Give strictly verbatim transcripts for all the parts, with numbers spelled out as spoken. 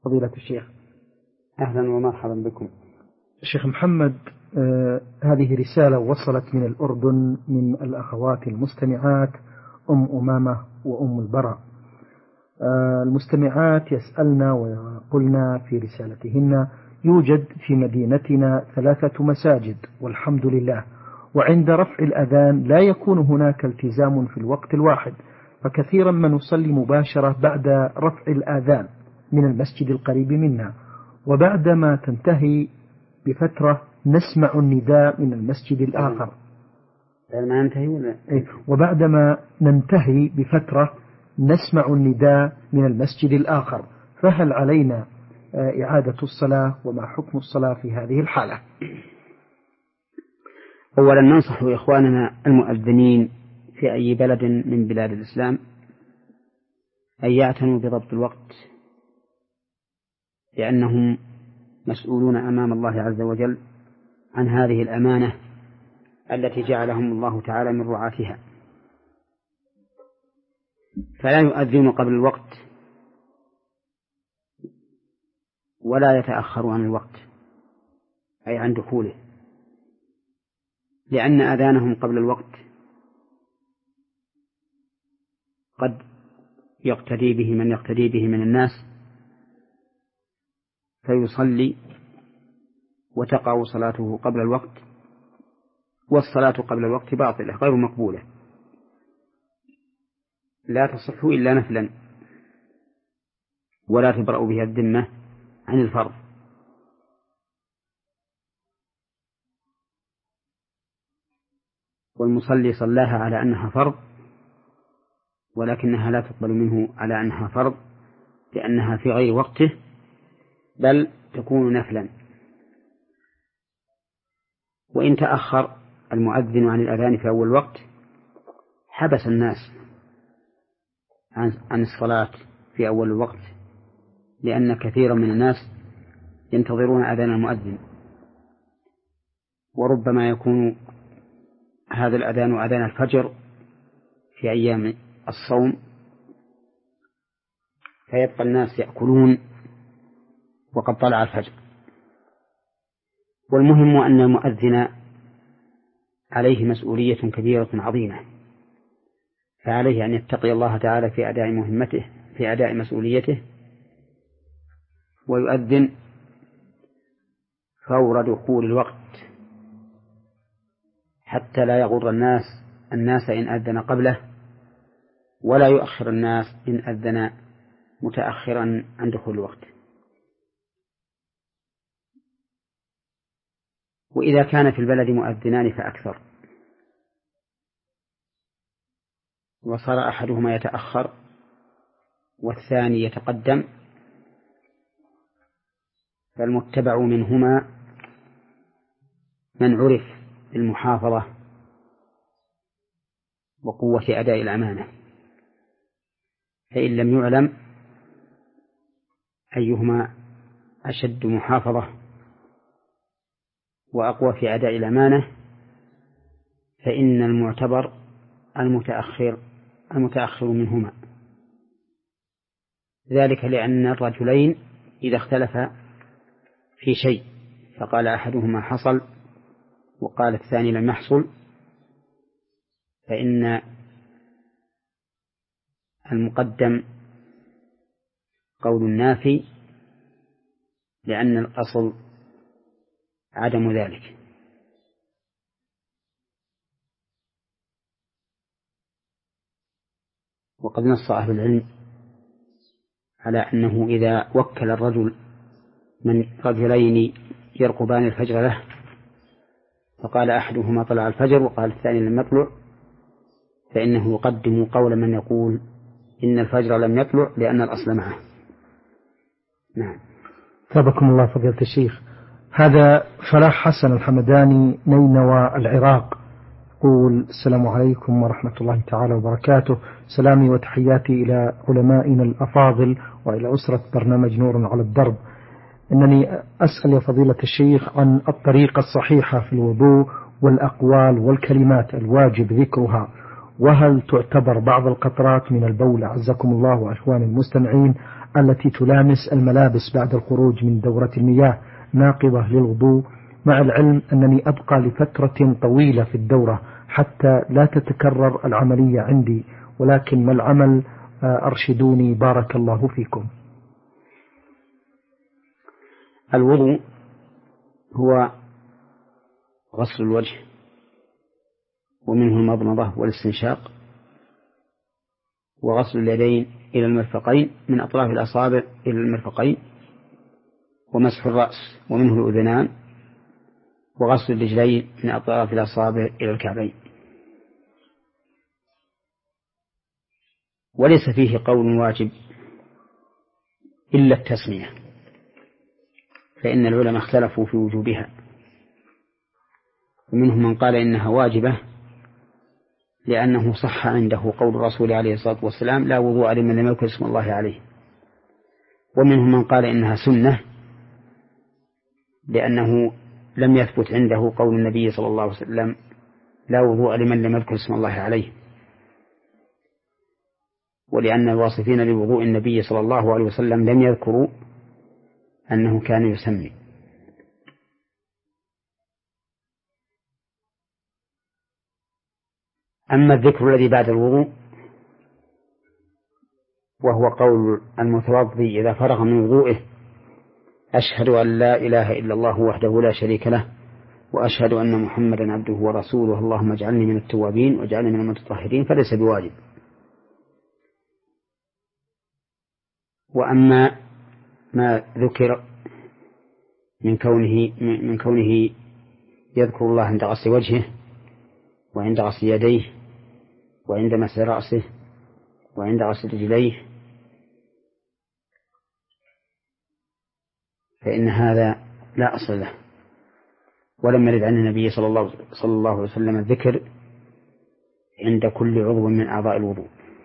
فضيلة الشيخ. أهلا ومرحبا بكم. الشيخ محمد، آه هذه رسالة وصلت من الأردن من الأخوات المستمعات أم أمامة وأم البراء. آه المستمعات يسألنا وقلنا في رسالتهن: يوجد في مدينتنا ثلاثة مساجد والحمد لله، وعند رفع الأذان لا يكون هناك التزام في الوقت الواحد، فكثيرا ما نصلي مباشرة بعد رفع الآذان من المسجد القريب منا، وبعدما تنتهي بفترة نسمع النداء من المسجد الآخر. ما ننتهي ولا؟ وبعدما ننتهي بفترة نسمع النداء من المسجد الآخر، فهل علينا إعادة الصلاة، وما حكم الصلاة في هذه الحالة؟ أولا ننصح إخواننا المؤذنين في أي بلد من بلاد الإسلام أن يعتنوا بضبط الوقت، لأنهم مسؤولون أمام الله عز وجل عن هذه الأمانة التي جعلهم الله تعالى من رعاتها، فلا يؤذن قبل الوقت ولا يتأخر عن الوقت أي عن دخوله، لأن أذانهم قبل الوقت قد يقتدي به من يقتدي به من الناس فيصلي وتقع صلاته قبل الوقت، والصلاة قبل الوقت باطلة غير مقبولة، لا تصح إلا نفلا، ولا تبرأ بها الذمة عن الفرض. والمصلي صلاها على أنها فرض، ولكنها لا تقبل منه على أنها فرض، لأنها في غير وقته، بل تكون نفلا. وإن تأخر المؤذن عن الأذان في أول وقت حبس الناس عن الصلاة في أول الوقت، لأن كثيرا من الناس ينتظرون أذان المؤذن، وربما يكون هذا الأذان أذان الفجر في أيام الصوم، فيبقى الناس يأكلون وقد طلع الفجر. والمهم أن المؤذن عليه مسؤولية كبيرة عظيمة، فعليه أن يتقي الله تعالى في أداء مهمته في أداء مسؤوليته، ويؤذن فور دخول الوقت حتى لا يغر الناس الناس إن أذن قبله، ولا يؤخر الناس إن أذن متأخرا عن دخول الوقت. وإذا كان في البلد مؤذنان فأكثر، وصار أحدهما يتأخر والثاني يتقدم، فالمتبع منهما من عرف بالمحافظة وقوة أداء الأمانة، فإن لم يعلم أيهما أشد محافظة وأقوى في أداء الأمانة، فإن المعتبر المتأخر المتأخر منهما، ذلك لأن الرجلين إذا اختلفا في شيء فقال أحدهما حصل وقال الثاني لم يحصل، فإن المقدم قول النافي، لأن الأصل عدم ذلك. وقد نص أهل العلم على أنه إذا وكل الرجل من رجلين يرقبان الفجر له، فقال أحدهما طلع الفجر وقال الثاني لم يطلع، فإنه يقدم قول من يقول إن الفجر لم يطلع لأن الأصل معه. نعم. ثابكم الله فضيلة الشيخ. هذا فلاح حسن الحمداني نينوى العراق، يقول: السلام عليكم ورحمة الله تعالى وبركاته، سلامي وتحياتي إلى علمائنا الأفاضل وإلى أسرة برنامج نور على الدرب. إنني أسأل يا فضيلة الشيخ عن الطريقة الصحيحة في الوضوء والأقوال والكلمات الواجب ذكرها، وهل تعتبر بعض القطرات من البول أعزكم الله وأخواني المستمعين التي تلامس الملابس بعد الخروج من دورة المياه ناقضة للوضوء، مع العلم أنني أبقى لفترة طويلة في الدورة حتى لا تتكرر العملية عندي، ولكن ما العمل؟ أرشدوني بارك الله فيكم. الوضوء هو غسل الوجه ومنه المضمضة والاستنشاق، وغسل اليدين إلى المرفقين من أطراف الأصابع إلى المرفقين، ومسح الرأس ومنه الأذنان، وغسل الرجلين من أطراف الأصابع إلى الكعبين. وليس فيه قول واجب إلا التسمية، فإن العلماء اختلفوا في وجوبها، ومنهم من قال إنها واجبة لأنه صح عنده قول الرسول عليه الصلاة والسلام: لا وضوء لمن لم يذكر اسم الله عليه. ومنهم من قال إنها سنة لأنه لم يثبت عنده قول النبي صلى الله عليه وسلم: لا وضوء لمن لم يذكر اسم الله عليه، ولأن الواصفين لوضوء النبي صلى الله عليه وسلم لم يذكروا أنه كان يسمي. أما الذكر الذي بعد الوضوء وهو قول المتوضي إذا فرغ من وضوئه: أشهد أن لا إله إلا الله وحده لا شريك له، وأشهد أن محمدا عبده ورسوله، اللهم اجعلني من التوابين واجعلني من المتطهرين، فليس بواجب. وأما ما ذكر من كونه من كونه يذكر الله عند غسل وجهه وعند غسل يديه وعند مسح رأسه وعند غسل رجليه، فإن هذا لا أصل له، ولم يرد عن النبي صلى الله صلى الله عليه وسلم الذكر عند كل عضو من أعضاء الوضوء.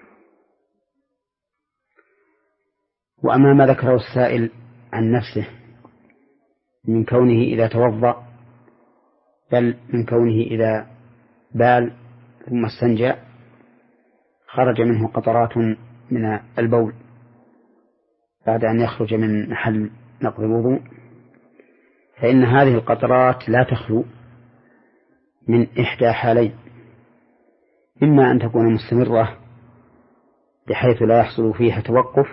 وأما ما ذكره السائل عن نفسه من كونه إذا توضأ، بل من كونه إذا بال ثم استنجى خرج منه قطرات من البول بعد أن يخرج من محل نقض الوضوء، فإن هذه القطرات لا تخلو من إحدى حالين: إما أن تكون مستمرة بحيث لا يحصل فيها توقف،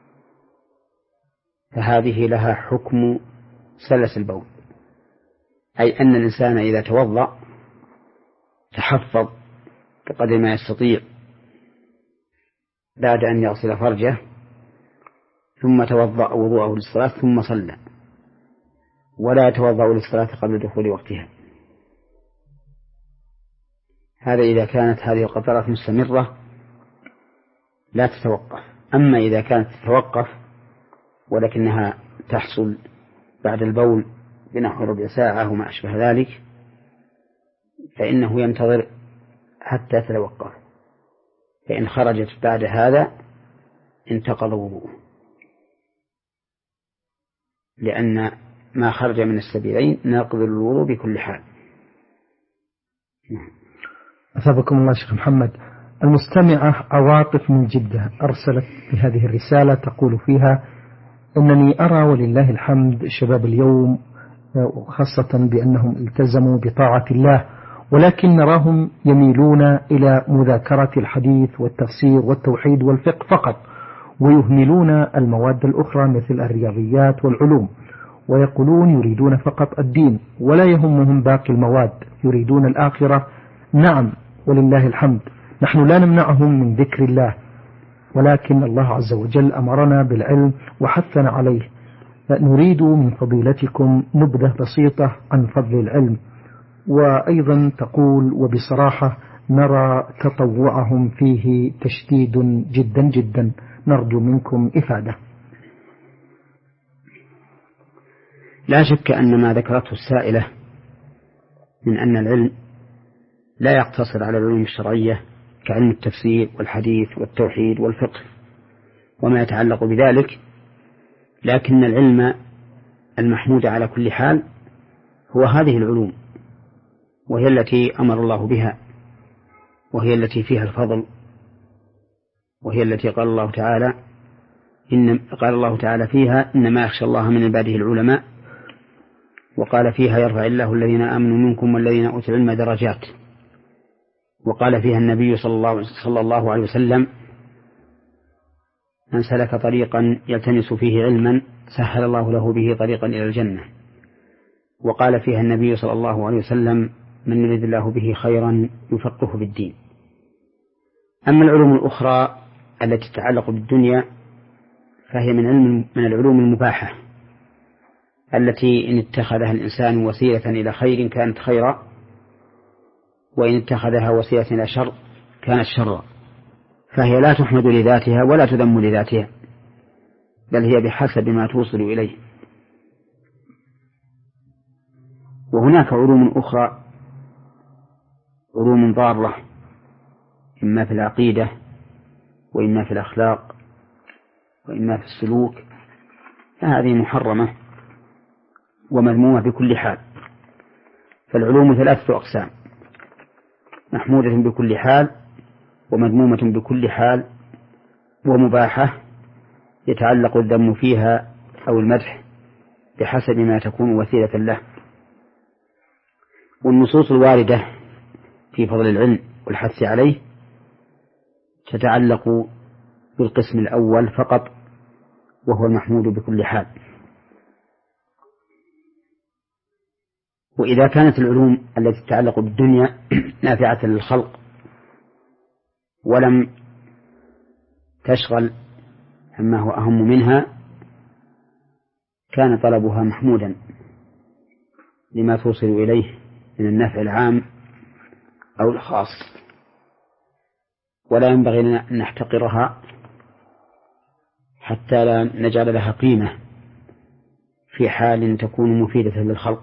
فهذه لها حكم سلس البول، أي أن الإنسان إذا توضأ تحفظ بقدر ما يستطيع بعد أن يغسل فرجه، ثم توضأ وضوءه للصلاة ثم صلى، ولا يتوضأ للصلاة قبل دخول وقتها. هذا إذا كانت هذه القطرات مستمرة لا تتوقف. أما إذا كانت تتوقف ولكنها تحصل بعد البول بنحو ربع ساعة وما أشبه ذلك، فإنه ينتظر حتى تتوقف، فإن خرجت بعد هذا انتقض وضوءه، لأن ما خرج من السبيلين ناقض الوضوء بكل حال. أثابكم الله شيخ محمد. المستمعة عواطف من جدة أرسلت بهذه الرسالة تقول فيها: إنني أرى ولله الحمد شباب اليوم خاصة بأنهم التزموا بطاعة الله، ولكن نراهم يميلون إلى مذاكرة الحديث والتفسير والتوحيد والفقه فقط، ويهملون المواد الأخرى مثل الرياضيات والعلوم، ويقولون يريدون فقط الدين ولا يهمهم باقي المواد، يريدون الآخرة. نعم ولله الحمد، نحن لا نمنعهم من ذكر الله، ولكن الله عز وجل أمرنا بالعلم وحثنا عليه. نريد من فضيلتكم نبذة بسيطة عن فضل العلم. وأيضا تقول: وبصراحة نرى تطوعهم فيه تشديد جدا جدا، نرجو منكم إفادة. لا شك أن ما ذكرته السائلة من أن العلم لا يقتصر على العلوم الشرعية كعلم التفسير والحديث والتوحيد والفقه وما يتعلق بذلك، لكن العلم المحمود على كل حال هو هذه العلوم، وهي التي أمر الله بها، وهي التي فيها الفضل، وهي التي قال الله تعالى: إن قال الله تعالى فيها إنما يخشى الله من عباده العلماء، وقال فيها يرفع الله الذين آمنوا منكم والذين أوتوا العلم درجات، وقال فيها النبي صلى الله عليه وسلم من سلك طريقا يلتمس فيه علما سهل الله له به طريقا إلى الجنة، وقال فيها النبي صلى الله عليه وسلم من يريد الله به خيرا يفقهه في الدين. أما العلوم الأخرى التي تتعلق بالدنيا فهي من علم من العلوم المباحة التي إن اتخذها الإنسان وسيلة إلى خير كانت خيرا، وإن اتخذها وسيلة إلى شر كانت شرا، فهي لا تحمد لذاتها ولا تذم لذاتها، بل هي بحسب ما توصل إليه. وهناك علوم أخرى علوم ضارة، إما في العقيدة وإما في الأخلاق وإما في السلوك، فهذه محرمة ومذمومة بكل حال. فالعلوم ثلاثة أقسام: محمودة بكل حال، ومذمومة بكل حال، ومباحة يتعلق الذم فيها أو المدح بحسب ما تكون وسيلة له. والنصوص الواردة في فضل العلم والحث عليه تتعلق بالقسم الأول فقط، وهو المحمود بكل حال. وإذا كانت العلوم التي تتعلق بالدنيا نافعة للخلق ولم تشغل عما هو أهم منها كان طلبها محمودا لما توصل إليه من النفع العام أو الخاص، ولا ينبغي أن نحتقرها حتى لا نجعل لها قيمة في حال تكون مفيدة للخلق.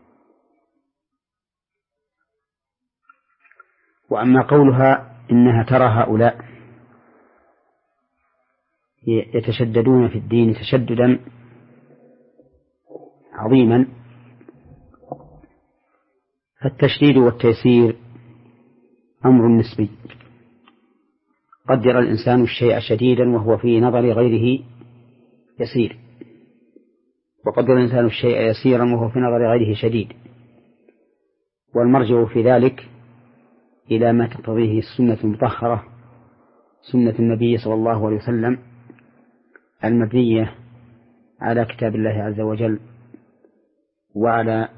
وأما قولها إنها ترى هؤلاء يتشددون في الدين تشددا عظيما، فالتشديد والتيسير أمر نسبي. قد يرى الإنسان الشيء شديدا وهو في نظر غيره يسير، وقد يرى الإنسان الشيء يسيرا وهو في نظر غيره شديد، والمرجع في ذلك إلى ما تقتضيه السنة المطهرة، سنة النبي صلى الله عليه وسلم المبنية على كتاب الله عز وجل وعلى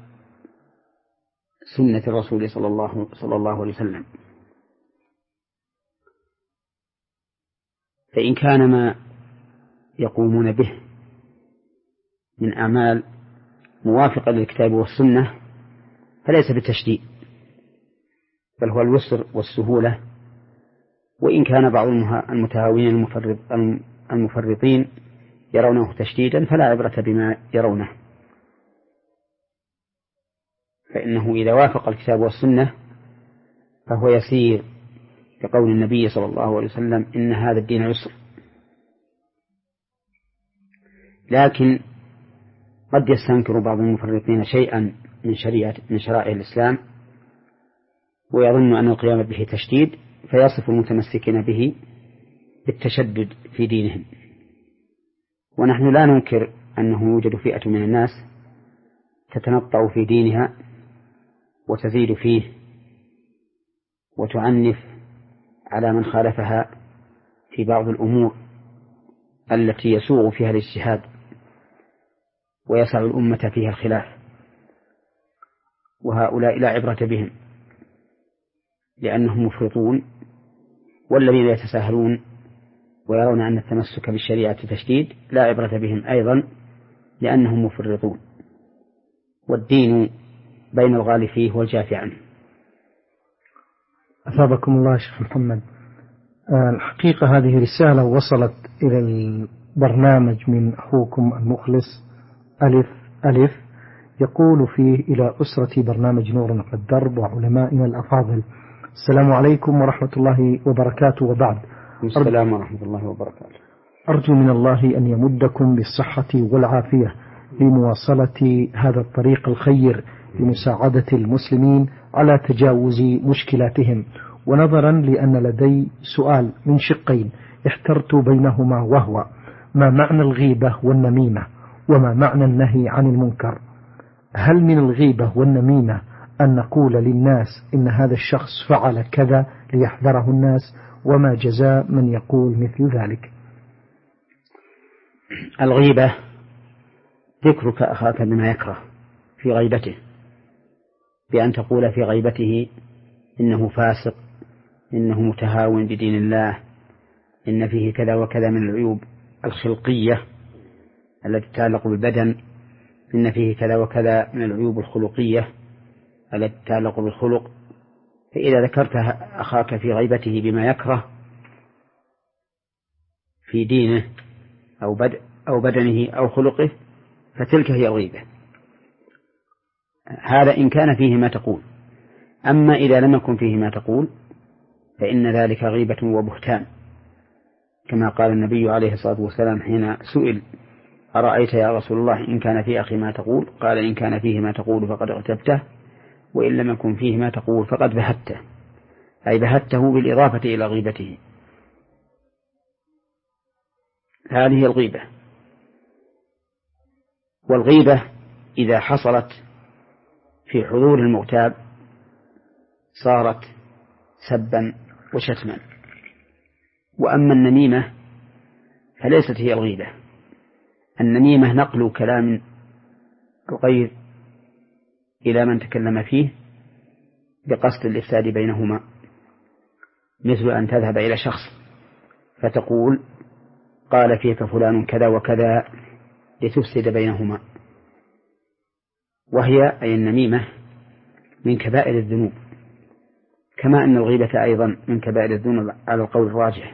سنة الرسول صلى الله, صلى الله عليه وسلم. فإن كان ما يقومون به من أعمال موافقة للكتاب والسنة فليس بالتشديد، بل هو اليسر والسهولة. وإن كان بعض المتهاونين المفرطين يرونه تشديدا فلا عبرة بما يرونه، فإنه إذا وافق الكتاب والسنة فهو يسير، كقول النبي صلى الله عليه وسلم إن هذا الدين يسر. لكن قد يستنكر بعض المفرطين شيئا من شريعة من شرائع الإسلام ويظن أن القيام به تشديد، فيصف المتمسكين به بالتشدد في دينهم. ونحن لا ننكر أنه يوجد فئة من الناس تتنطع في دينها وتزيد فيه وتعنف على من خالفها في بعض الأمور التي يسوغ فيها الاجتهاد ويسع الأمة فيها الخلاف، وهؤلاء لا عبرة بهم لأنهم مفرطون. والذين يتساهلون ويرون أن التمسك بالشريعة تشديد لا عبرة بهم أيضا لأنهم مفرطون، والدين بين الغالي فيه والجافي عنه. أثابكم الله شيخ محمد. الحقيقة هذه رسالة وصلت إلى البرنامج من أخوكم المخلص ألف ألف، يقول فيه: إلى أسرة برنامج نور على الدرب وعلمائنا الأفاضل، السلام عليكم ورحمة الله وبركاته. وبعد، السلام ورحمة الله وبركاته. أرجو من الله أن يمدكم بالصحة والعافية لمواصلة هذا الطريق الخير لمساعدة المسلمين على تجاوز مشكلاتهم. ونظرا لأن لدي سؤال من شقين احترت بينهما، وهو: ما معنى الغيبة والنميمة وما معنى النهي عن المنكر؟ هل من الغيبة والنميمة أن نقول للناس إن هذا الشخص فعل كذا ليحذره الناس، وما جزاء من يقول مثل ذلك؟ الغيبة ذكرك أخاك بما يكره في غيبته، بأن تقول في غيبته إنه فاسق، إنه متهاون بدين الله، إن فيه كذا وكذا من العيوب الخلقية التي تتعلق بالبدن، إن فيه كذا وكذا من العيوب الخلقية التي تتعلق بالخلق. فإذا ذكرت أخاك في غيبته بما يكره في دينه أو, بد أو بدنه أو خلقه فتلك هي الغيبة. هذا إن كان فيه ما تقول. أما إذا لم يكن فيه ما تقول فإن ذلك غيبة وبهتان، كما قال النبي عليه الصلاة والسلام حين سئل: أرأيت يا رسول الله إن كان في أخي ما تقول؟ قال: إن كان فيه ما تقول فقد اغتبته، وإن لم يكن فيه ما تقول فقد بهته، أي بهته بالإضافة إلى غيبته. هذه الغيبة. والغيبة إذا حصلت في حضور المغتاب صارت سبا وشتما. وأما النميمة فليست هي الغيبة. النميمة نقل كلام الغير إلى من تكلم فيه بقصد الإفساد بينهما، مثل أن تذهب إلى شخص فتقول: قال فيك فلان كذا وكذا، لتفسد بينهما. وهي أي النميمة من كبائر الذنوب، كما أن الغيبة أيضا من كبائر الذنوب على القول الراجح،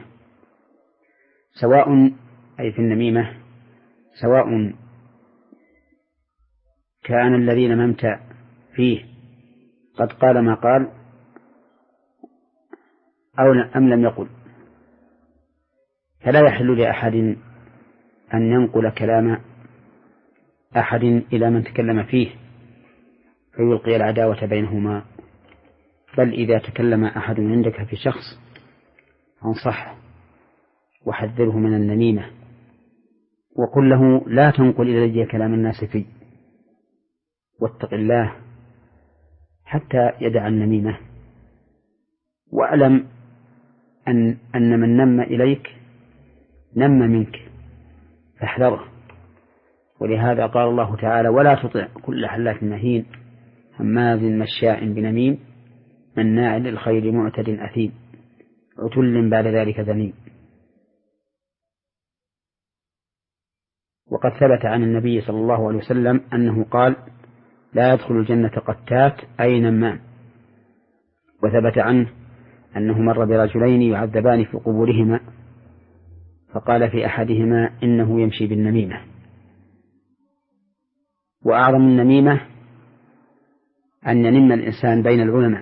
سواء أي في النميمة سواء كان الذي نممت فيه قد قال ما قال أو أم لم يقل. فلا يحل لأحد أن ينقل كلام أحد إلى من تكلم فيه فيلقي العداوة بينهما، بل إذا تكلم أحد عندك في شخص فانصحه وحذره من النميمة، وقل له: لا تنقل إلي كلام الناس فيه، واتق الله حتى يدع النميمة. وأعلم أن, أن من نم إليك نم منك فاحذره. ولهذا قال الله تعالى: ولا تطع كل حلاف مهين هماز مشاء بنميم مناع للخير معتد أثيم عتل بعد ذلك ذنيم. وقد ثبت عن النبي صلى الله عليه وسلم أنه قال: لا يدخل الجنة قتات أي نمام. وثبت عنه أنه مر برجلين يعذبان في قبورهما فقال في أحدهما: إنه يمشي بالنميمة. وأعظم النميمة أن ينم الإنسان بين العلماء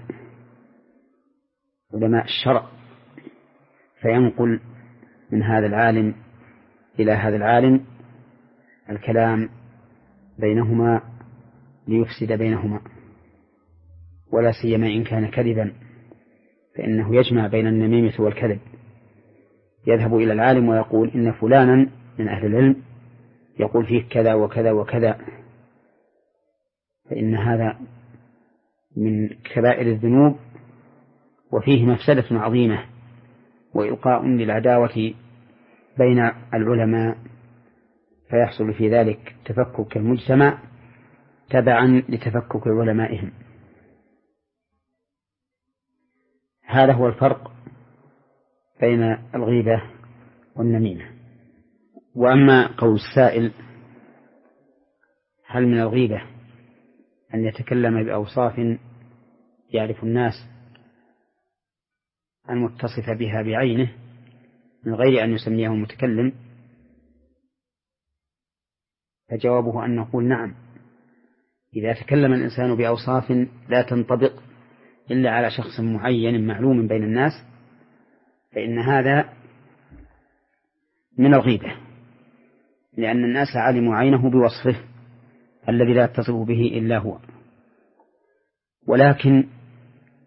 علماء الشرع، فينقل من هذا العالم إلى هذا العالم الكلام بينهما ليفسد بينهما، ولا سيما إن كان كذبا، فإنه يجمع بين النميمة والكذب. يذهب إلى العالم ويقول: إن فلانا من أهل العلم يقول فيه كذا وكذا وكذا، فإن هذا من كبائر الذنوب وفيه مفسدة عظيمة وإلقاء للعداوة بين العلماء، فيحصل في ذلك تفكك المجتمع تبعا لتفكك علمائهم. هذا هو الفرق بين الغيبة والنميمة. وأما قول السائل: هل من الغيبة أن يتكلم بأوصاف يعرف الناس المتصف بها بعينه من غير أن يسميه المتكلم؟ فجوابه أن نقول: نعم، إذا تكلم الإنسان بأوصاف لا تنطبق إلا على شخص معين معلوم بين الناس فإن هذا من الغيبة، لأن الناس علموا عينه بوصفه الذي لا يتصف به إلا هو. ولكن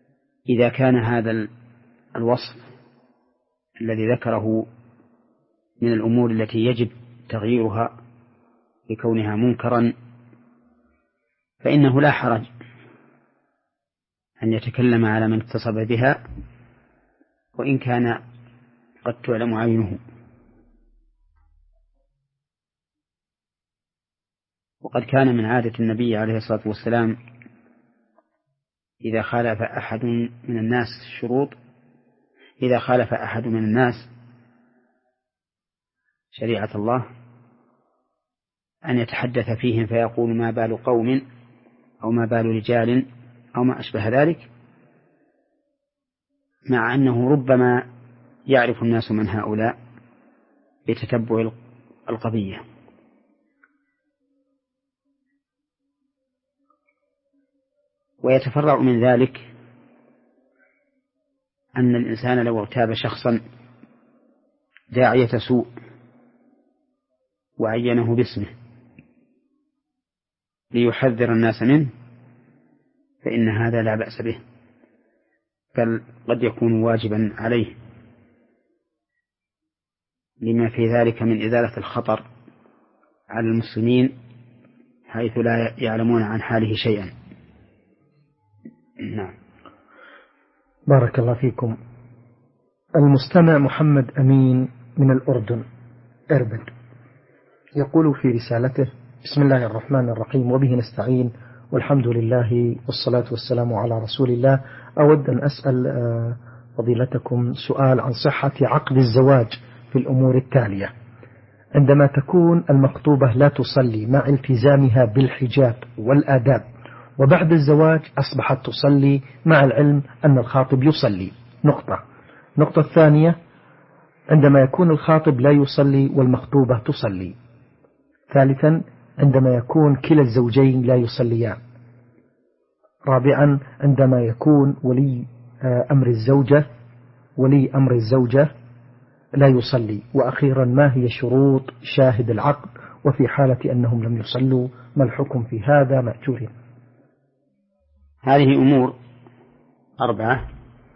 إذا كان هذا الوصف الذي ذكره من الأمور التي يجب تغييرها لكونها منكرا، فإنه لا حرج أن يتكلم على من اتصف بها وإن كان قد تعلم عينه. وقد كان من عادة النبي عليه الصلاة والسلام إذا خالف أحد من الناس الشروط إذا خالف أحد من الناس شريعة الله أن يتحدث فيهم فيقول ما بال قوم أو ما بال رجال أو ما أشبه ذلك، مع أنه ربما يعرف الناس من هؤلاء بتتبع القضية. ويتفرع من ذلك أن الإنسان لو اغتاب شخصا داعية سوء وعينه باسمه ليحذر الناس منه فإن هذا لا بأس به، بل قد يكون واجبا عليه لما في ذلك من إزالة الخطر على المسلمين حيث لا يعلمون عن حاله شيئا. نعم. بارك الله فيكم. المستمع محمد أمين من الأردن إربد يقول في رسالته: بسم الله الرحمن الرحيم وبه نستعين والحمد لله والصلاة والسلام على رسول الله. أود أن أسأل فضيلتكم سؤال عن صحة عقد الزواج في الأمور التالية: عندما تكون المخطوبة لا تصلي مع التزامها بالحجاب والآداب، وبعد الزواج أصبحت تصلي مع العلم أن الخاطب يصلي. نقطة. النقطة الثانية: عندما يكون الخاطب لا يصلي والمخطوبة تصلي. ثالثا: عندما يكون كلا الزوجين لا يصليان. رابعا: عندما يكون ولي أمر الزوجة ولي أمر الزوجة لا يصلي. وأخيرا: ما هي شروط شاهد العقد؟ وفي حالة أنهم لم يصلوا ما الحكم في هذا مأجورين؟ هذه أمور أربعة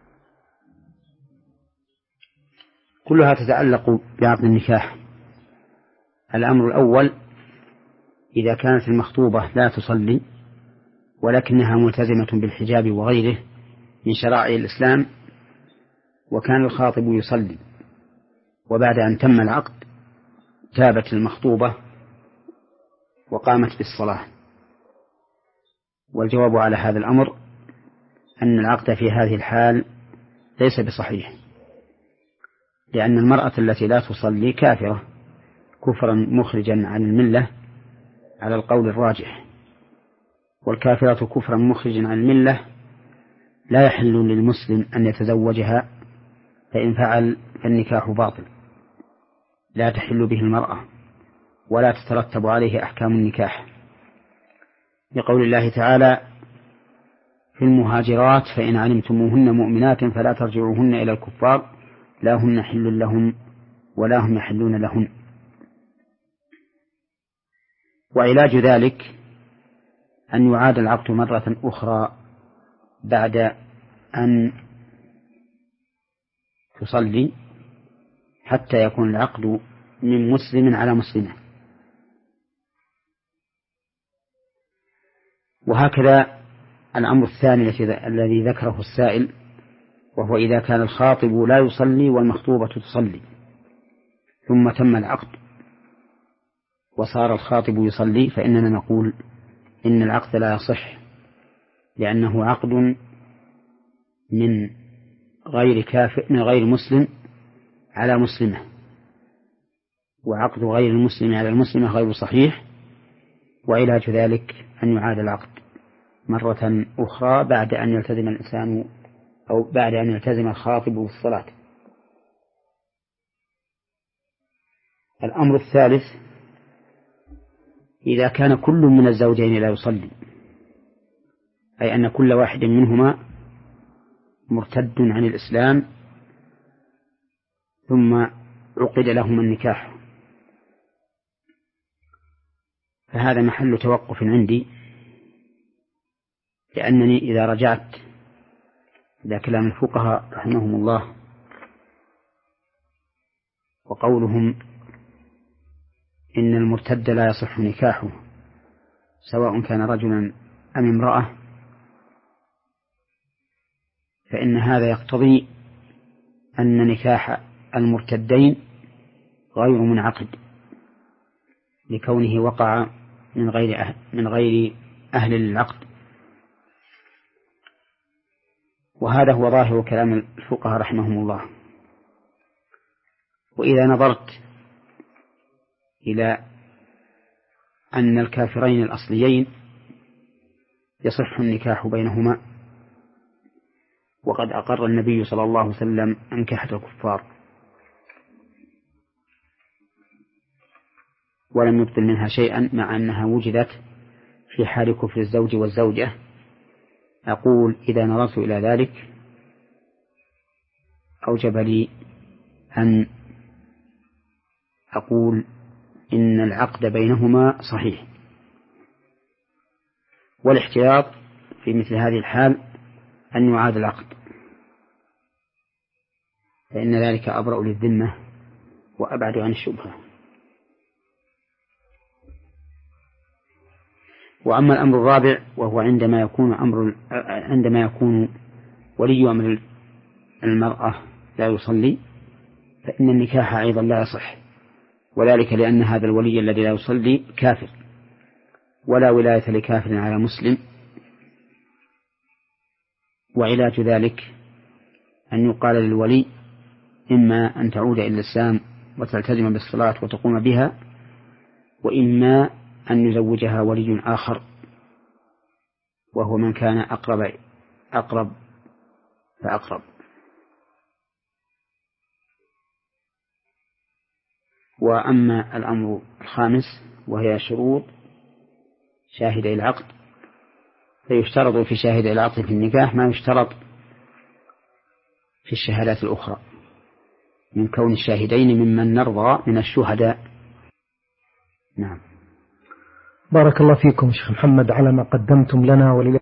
كلها تتعلق بعقد النكاح. الأمر الأول: إذا كانت المخطوبة لا تصلي ولكنها ملتزمة بالحجاب وغيره من شرائع الإسلام، وكان الخاطب يصلي، وبعد أن تم العقد تابت المخطوبة وقامت بالصلاة. والجواب على هذا الأمر أن العقد في هذه الحال ليس بصحيح، لأن المرأة التي لا تصلي كافرة كفرا مخرجا عن الملة على القول الراجح، والكافرة كفرا مخرجا عن الملة لا يحل للمسلم أن يتزوجها، فإن فعل فالنكاح باطل لا تحل به المرأة ولا تترتب عليه أحكام النكاح، لقول الله تعالى: في المهاجرات فإن علمتموهن مؤمنات فلا ترجعوهن إلى الكفار لا هن حل لهم ولا هم يحلون لهن. وعلاج ذلك أن يعاد العقد مرة أخرى بعد أن تصلي حتى يكون العقد من مسلم على مسلمة. وهكذا الأمر الثاني الذي ذكره السائل، وهو إذا كان الخاطب لا يصلي والمخطوبة تصلي ثم تم العقد وصار الخاطب يصلي، فإننا نقول إن العقد لا يصح، لأنه عقد من غير كافر من غير مسلم على مسلمة، وعقد غير المسلم على المسلمة غير صحيح. وعلاج ذلك أن يعاد العقد مرة أخرى بعد أن يلتزم الإنسان أو بعد أن يلتزم الخاطب بالصلاة. الأمر الثالث: إذا كان كل من الزوجين لا يصلي، أي أن كل واحد منهما مرتد عن الإسلام ثم عقد لهما النكاح، فهذا محل توقف عندي، لأنني إذا رجعت إلى كلام الفقهاء رحمهم الله وقولهم إن المرتد لا يصح نكاحه سواء كان رجلا أم امرأة، فإن هذا يقتضي أن نكاح المرتدين غير منعقد لكونه وقع من غير أهل من غير أهل العقد. وهذا هو ظاهر كلام الفقهاء رحمهم الله. وإذا نظرت إلى أن الكافرين الأصليين يصح النكاح بينهما، وقد أقر النبي صلى الله عليه وسلم أنكحة الكفار ولم يبطل منها شيئا مع أنها وجدت في حال كفر الزوج والزوجة، أقول إذا نظرت إلى ذلك أوجب لي أن أقول إن العقد بينهما صحيح، والاحتياط في مثل هذه الحال أن يعاد العقد، فإن ذلك أبرأ للذمة وأبعد عن الشبهة. وأما الأمر الرابع وهو عندما يكون أمر عندما يكون ولي أمر المرأة لا يصلي، فإن النكاح أيضا لا يصح، وذلك لأن هذا الولي الذي لا يصلي كافر، ولا ولاية لكافر على مسلم. وعلاج ذلك أن يقال للولي إما أن تعود إلى الإسلام وتلتزم بالصلاة وتقوم بها، وإما أن يزوجها ولي آخر وهو من كان أقرب أقرب فأقرب. وأما الأمر الخامس وهي شروط شاهدي العقد، فيشترط في شاهدي العقد في النكاح ما يشترط في الشهادات الأخرى من كون الشاهدين ممن نرضى من الشهداء. نعم. بارك الله فيكم شيخ محمد على ما قدمتم لنا ولله